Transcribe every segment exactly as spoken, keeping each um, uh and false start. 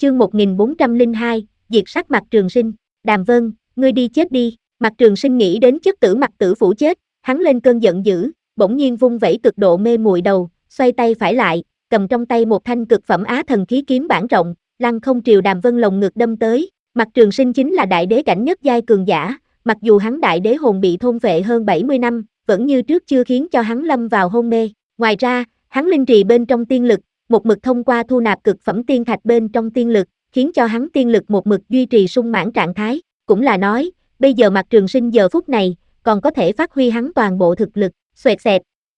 Chương một nghìn bốn trăm lẻ hai, diệt sát Mạc Trường Sinh. Đàm Vân, ngươi đi chết đi. Mạc Trường Sinh nghĩ đến chất tử Mạc Tử Phủ chết, hắn lên cơn giận dữ, bỗng nhiên vung vẩy cực độ mê muội đầu, xoay tay phải lại, cầm trong tay một thanh cực phẩm á thần khí kiếm bản rộng, lăng không triều Đàm Vân lồng ngực đâm tới. Mạc Trường Sinh chính là đại đế cảnh nhất giai cường giả, mặc dù hắn đại đế hồn bị thôn phệ hơn bảy mươi năm, vẫn như trước chưa khiến cho hắn lâm vào hôn mê. Ngoài ra, hắn linh trì bên trong tiên lực, một mực thông qua thu nạp cực phẩm tiên thạch bên trong tiên lực, khiến cho hắn tiên lực một mực duy trì sung mãn trạng thái, cũng là nói, bây giờ Mạc Trường Sinh giờ phút này, còn có thể phát huy hắn toàn bộ thực lực, xoẹt xẹt.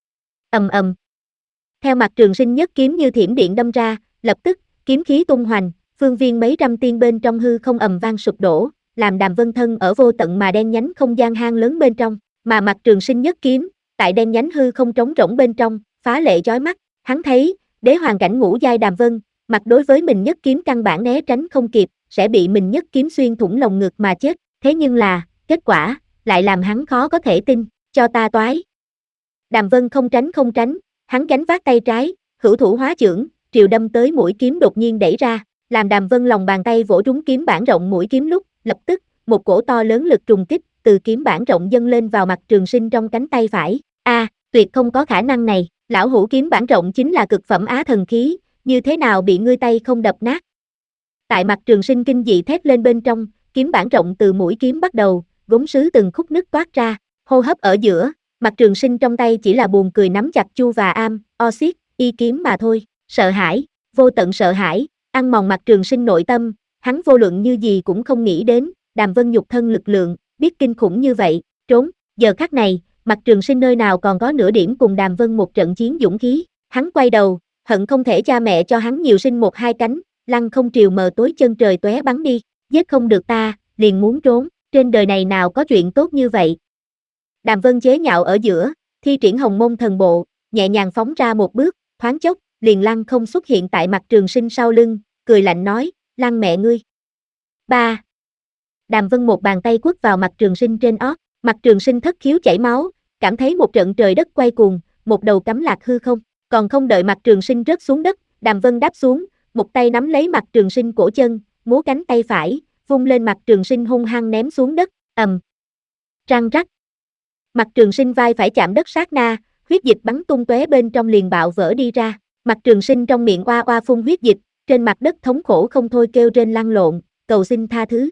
Ầm ầm. Theo Mạc Trường Sinh nhất kiếm như thiểm điện đâm ra, lập tức, kiếm khí tung hoành, phương viên mấy trăm tiên bên trong hư không ầm vang sụp đổ, làm Đàm Vân thân ở vô tận mà đen nhánh không gian hang lớn bên trong, mà Mạc Trường Sinh nhất kiếm, tại đen nhánh hư không trống rỗng bên trong, phá lệ chói mắt, hắn thấy, đế hoàng cảnh ngũ giai Đàm Vân, mặt đối với mình nhất kiếm căn bản né tránh không kịp, sẽ bị mình nhất kiếm xuyên thủng lồng ngực mà chết, thế nhưng là, kết quả, lại làm hắn khó có thể tin, cho ta toái. Đàm Vân không tránh không tránh, hắn gánh vác tay trái, hữu thủ hóa chưởng, triều đâm tới mũi kiếm đột nhiên đẩy ra, làm Đàm Vân lòng bàn tay vỗ trúng kiếm bản rộng mũi kiếm lúc, lập tức, một cổ to lớn lực trùng kích từ kiếm bản rộng dâng lên vào Mạc Trường Sinh trong cánh tay phải. A, à, tuyệt không có khả năng này, lão hủ kiếm bản rộng chính là cực phẩm á thần khí, như thế nào bị ngươi tay không đập nát? Tại Mạc Trường Sinh kinh dị thét lên bên trong, kiếm bản rộng từ mũi kiếm bắt đầu, gốm sứ từng khúc nứt toát ra, hô hấp ở giữa, Mạc Trường Sinh trong tay chỉ là buồn cười nắm chặt chu và am, oxit, y kiếm mà thôi, sợ hãi, vô tận sợ hãi, ăn mòn Mạc Trường Sinh nội tâm, hắn vô luận như gì cũng không nghĩ đến, Đàm Vân nhục thân lực lượng, biết kinh khủng như vậy, trốn, giờ khắc này, Mạc Trường Sinh nơi nào còn có nửa điểm cùng Đàm Vân một trận chiến dũng khí, hắn quay đầu, hận không thể cha mẹ cho hắn nhiều sinh một hai cánh, lăng không triều mờ tối chân trời tóe bắn đi, giết không được ta, liền muốn trốn, trên đời này nào có chuyện tốt như vậy. Đàm Vân chế nhạo ở giữa, thi triển Hồng Môn thần bộ, nhẹ nhàng phóng ra một bước, thoáng chốc, liền lăng không xuất hiện tại Mạc Trường Sinh sau lưng, cười lạnh nói, lăng mẹ ngươi. Ba. Đàm Vân một bàn tay quất vào Mạc Trường Sinh trên ót, Mạc Trường Sinh thất khiếu chảy máu, cảm thấy một trận trời đất quay cuồng, một đầu cắm lạc hư không, còn không đợi Mạc Trường Sinh rớt xuống đất, Đàm Vân đáp xuống, một tay nắm lấy Mạc Trường Sinh cổ chân, múa cánh tay phải, vung lên Mạc Trường Sinh hung hăng ném xuống đất, ầm. Răng rắc. Mạc Trường Sinh vai phải chạm đất sát na, huyết dịch bắn tung tóe bên trong liền bạo vỡ đi ra, Mạc Trường Sinh trong miệng oa oa phun huyết dịch, trên mặt đất thống khổ không thôi kêu rên lăn lộn, cầu xin tha thứ.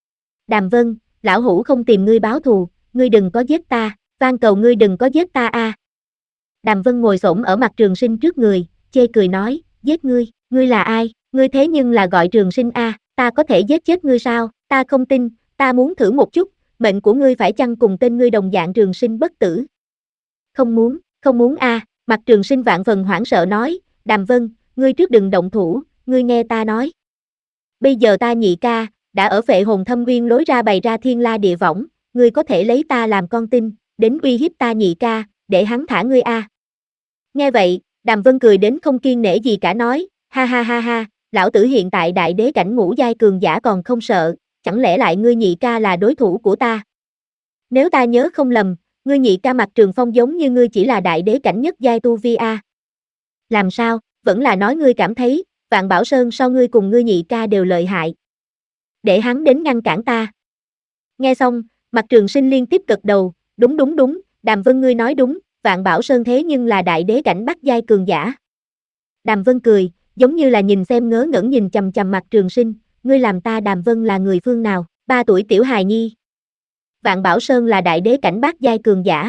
Đàm Vân, lão hủ không tìm ngươi báo thù, ngươi đừng có giết ta, van cầu ngươi đừng có giết ta a. À. Đàm Vân ngồi xổm ở Mạc Trường Sinh trước người, chê cười nói, giết ngươi, ngươi là ai, ngươi thế nhưng là gọi Trường Sinh a, à, ta có thể giết chết ngươi sao, ta không tin, ta muốn thử một chút, mệnh của ngươi phải chăng cùng tên ngươi đồng dạng Trường Sinh bất tử. Không muốn, không muốn a, à. Mạc Trường Sinh vạn phần hoảng sợ nói, Đàm Vân, ngươi trước đừng động thủ, ngươi nghe ta nói. Bây giờ ta nhị ca, đã ở Phệ Hồn Thâm Nguyên lối ra bày ra thiên la địa võng, ngươi có thể lấy ta làm con tin, đến uy hiếp ta nhị ca, để hắn thả ngươi a. À. Nghe vậy, Đàm Vân cười đến không kiêng nể gì cả nói, ha ha ha ha, lão tử hiện tại đại đế cảnh ngũ giai cường giả còn không sợ, chẳng lẽ lại ngươi nhị ca là đối thủ của ta? Nếu ta nhớ không lầm, ngươi nhị ca Mạc Trường Phong giống như ngươi chỉ là đại đế cảnh nhất giai tu vi a. À. Làm sao, vẫn là nói ngươi cảm thấy, Vạn Bảo Sơn sau ngươi cùng ngươi nhị ca đều lợi hại. Để hắn đến ngăn cản ta. Nghe xong, Mạc Trường Sinh liên tiếp gật đầu, đúng đúng đúng, Đàm Vân ngươi nói đúng, Vạn Bảo Sơn thế nhưng là đại đế cảnh bát giai cường giả. Đàm Vân cười, giống như là nhìn xem ngớ ngẩn nhìn chằm chằm Mạc Trường Sinh, ngươi làm ta Đàm Vân là người phương nào, ba tuổi tiểu hài nhi. Vạn Bảo Sơn là đại đế cảnh bát giai cường giả.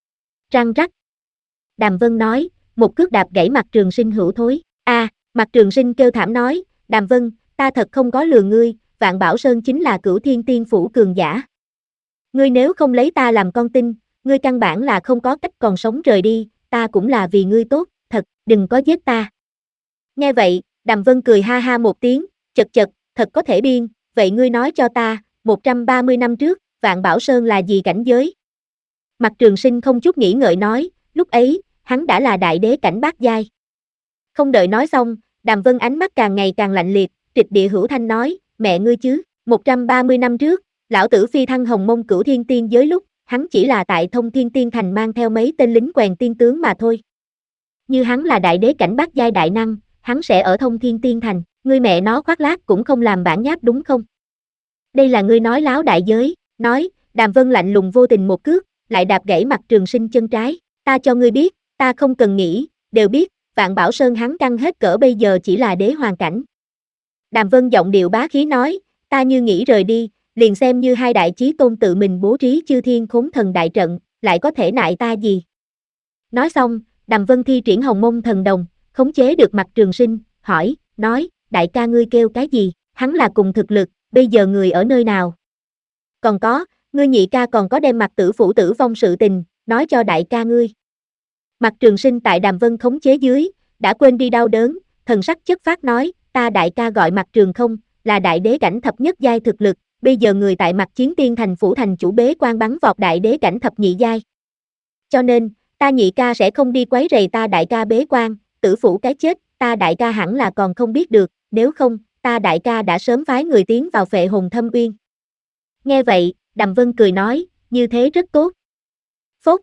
Răng rắc. Đàm Vân nói, một cước đạp gãy Mạc Trường Sinh hữu thối, a, à, Mạc Trường Sinh kêu thảm nói, Đàm Vân, ta thật không có lừa ngươi, Vạn Bảo Sơn chính là Cửu Thiên Tiên Phủ cường giả. Ngươi nếu không lấy ta làm con tin, ngươi căn bản là không có cách còn sống rời đi, ta cũng là vì ngươi tốt, thật, đừng có giết ta. Nghe vậy, Đàm Vân cười ha ha một tiếng, chật chật, thật có thể biên, vậy ngươi nói cho ta, một trăm ba mươi năm trước, Vạn Bảo Sơn là gì cảnh giới? Mạc Trường Sinh không chút nghĩ ngợi nói, lúc ấy, hắn đã là đại đế cảnh bát giai. Không đợi nói xong, Đàm Vân ánh mắt càng ngày càng lạnh liệt, trịch địa hữu thanh nói, mẹ ngươi chứ, một trăm ba mươi năm trước, lão tử phi thăng Hồng Mông Cửu Thiên Tiên giới lúc, hắn chỉ là tại Thông Thiên Tiên Thành mang theo mấy tên lính quèn tiên tướng mà thôi. Như hắn là đại đế cảnh bát giai đại năng, hắn sẽ ở Thông Thiên Tiên Thành, Ngươi mẹ nó khoác lác cũng không làm bản nháp đúng không? Đây là ngươi nói láo đại giới, nói, Đàm Vân lạnh lùng vô tình một cước, lại đạp gãy mặt Trường Sinh chân trái, ta cho ngươi biết, ta không cần nghĩ, đều biết, Vạn Bảo Sơn hắn căng hết cỡ bây giờ chỉ là đế hoàn cảnh. Đàm Vân giọng điệu bá khí nói, ta như nghĩ rời đi, liền xem như hai đại chí tôn tự mình bố trí chư thiên khốn thần đại trận, lại có thể nại ta gì. Nói xong, Đàm Vân thi triển Hồng Mông thần đồng, khống chế được mặt Trường Sinh, hỏi, nói, đại ca ngươi kêu cái gì, hắn là cùng thực lực, bây giờ người ở nơi nào? Còn có, ngươi nhị ca còn có đem mặt tử phủ tử vong sự tình, nói cho đại ca ngươi. Mặt Trường Sinh tại Đàm Vân khống chế dưới, đã quên đi đau đớn, thần sắc chất phát nói, ta đại ca gọi Mặt Trường Không, là đại đế cảnh thập nhất giai thực lực, bây giờ người tại Mặt Chiến Tiên thành phủ thành chủ bế quan bắn vọt đại đế cảnh thập nhị giai. Cho nên, ta nhị ca sẽ không đi quấy rầy ta đại ca bế quan, tử phủ cái chết, ta đại ca hẳn là còn không biết được, nếu không, ta đại ca đã sớm phái người tiến vào Phệ Hồn Thâm Uyên. Nghe vậy, Đàm Vân cười nói, như thế rất tốt. Phốt.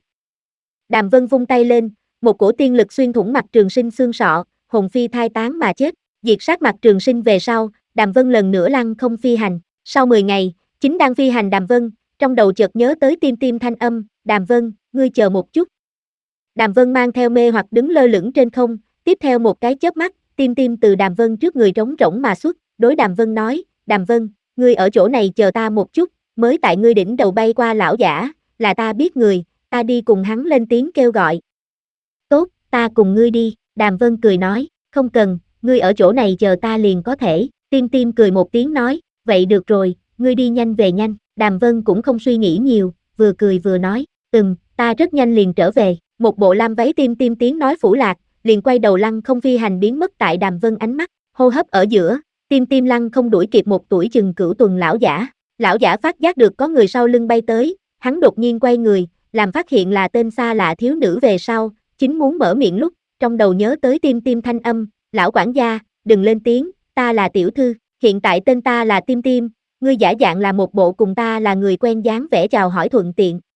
Đàm Vân vung tay lên, một cổ tiên lực xuyên thủng Mặt Trường Sinh xương sọ, hồn phi thai tán mà chết, diệt sát Mặt Trường Sinh về sau, Đàm Vân lần nữa lăng không phi hành, sau mười ngày, chính đang phi hành Đàm Vân, trong đầu chợt nhớ tới tim tim thanh âm, Đàm Vân, ngươi chờ một chút. Đàm Vân mang theo mê hoặc đứng lơ lửng trên không, tiếp theo một cái chớp mắt, tim tim từ Đàm Vân trước người trống rỗng mà xuất, đối Đàm Vân nói, Đàm Vân, ngươi ở chỗ này chờ ta một chút, mới tại ngươi đỉnh đầu bay qua lão giả, là ta biết người, ta đi cùng hắn lên tiếng kêu gọi. Tốt, ta cùng ngươi đi, Đàm Vân cười nói, không cần, ngươi ở chỗ này chờ ta liền có thể, tim tim cười một tiếng nói, vậy được rồi, ngươi đi nhanh về nhanh, Đàm Vân cũng không suy nghĩ nhiều, vừa cười vừa nói, ừm, ta rất nhanh liền trở về, một bộ lam váy tim tim tiếng nói phủ lạc, liền quay đầu lăng không phi hành biến mất tại Đàm Vân ánh mắt, hô hấp ở giữa, tim tim lăng không đuổi kịp một tuổi chừng cửu tuần lão giả, lão giả phát giác được có người sau lưng bay tới, hắn đột nhiên quay người, làm phát hiện là tên xa lạ thiếu nữ về sau, chính muốn mở miệng lúc, trong đầu nhớ tới tim tim thanh âm, lão quản gia, đừng lên tiếng, ta là tiểu thư, hiện tại tên ta là tim tim, ngươi giả dạng là một bộ cùng ta là người quen dáng vẻ chào hỏi thuận tiện,